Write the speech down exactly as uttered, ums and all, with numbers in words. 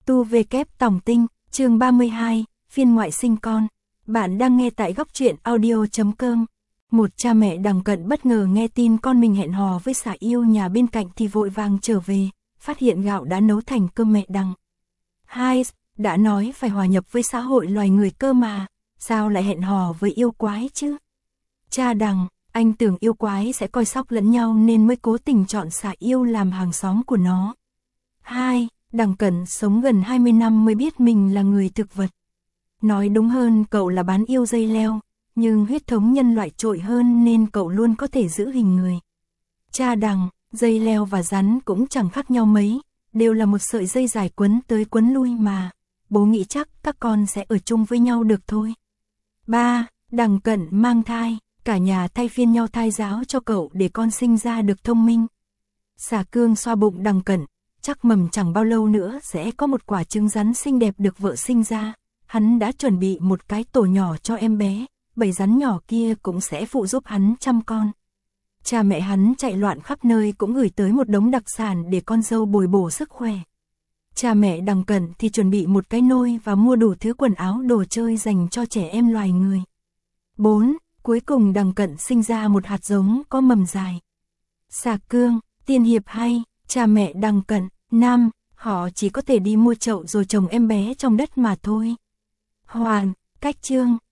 Tu về kép Tòng Tinh, chương ba mươi hai, phiên ngoại sinh con. Bạn đang nghe tại góc truyện audio chấm com. Một cha mẹ Đằng Cận bất ngờ nghe tin con mình hẹn hò với xà yêu nhà bên cạnh thì vội vàng trở về, phát hiện gạo đã nấu thành cơm mẹ Đằng. Hai, đã nói phải hòa nhập với xã hội loài người cơ mà, sao lại hẹn hò với yêu quái chứ? Cha Đằng, anh tưởng yêu quái sẽ coi sóc lẫn nhau nên mới cố tình chọn xà yêu làm hàng xóm của nó. Hai, Đằng Cận sống gần hai mươi năm mới biết mình là người thực vật. Nói đúng hơn cậu là bán yêu dây leo, nhưng huyết thống nhân loại trội hơn nên cậu luôn có thể giữ hình người. Cha Đằng, dây leo và rắn cũng chẳng khác nhau mấy, đều là một sợi dây dài quấn tới quấn lui mà. Bố nghĩ chắc các con sẽ ở chung với nhau được thôi. Ba, Đằng Cận mang thai, cả nhà thay phiên nhau thai giáo cho cậu để con sinh ra được thông minh. Xà Cương xoa bụng Đằng Cận, chắc mầm chẳng bao lâu nữa sẽ có một quả trứng rắn xinh đẹp được vợ sinh ra. Hắn đã chuẩn bị một cái tổ nhỏ cho em bé, bầy rắn nhỏ kia cũng sẽ phụ giúp hắn chăm con. Cha mẹ hắn chạy loạn khắp nơi cũng gửi tới một đống đặc sản để con dâu bồi bổ sức khỏe. Cha mẹ Đằng Cận thì chuẩn bị một cái nôi và mua đủ thứ quần áo đồ chơi dành cho trẻ em loài người. Bốn, cuối cùng Đằng Cận sinh ra một hạt giống có mầm dài. Xà Cương, tiên hiệp hay, cha mẹ Đằng Cận, nam, họ chỉ có thể đi mua chậu rồi trồng em bé trong đất mà thôi. Hoàn, cách chương,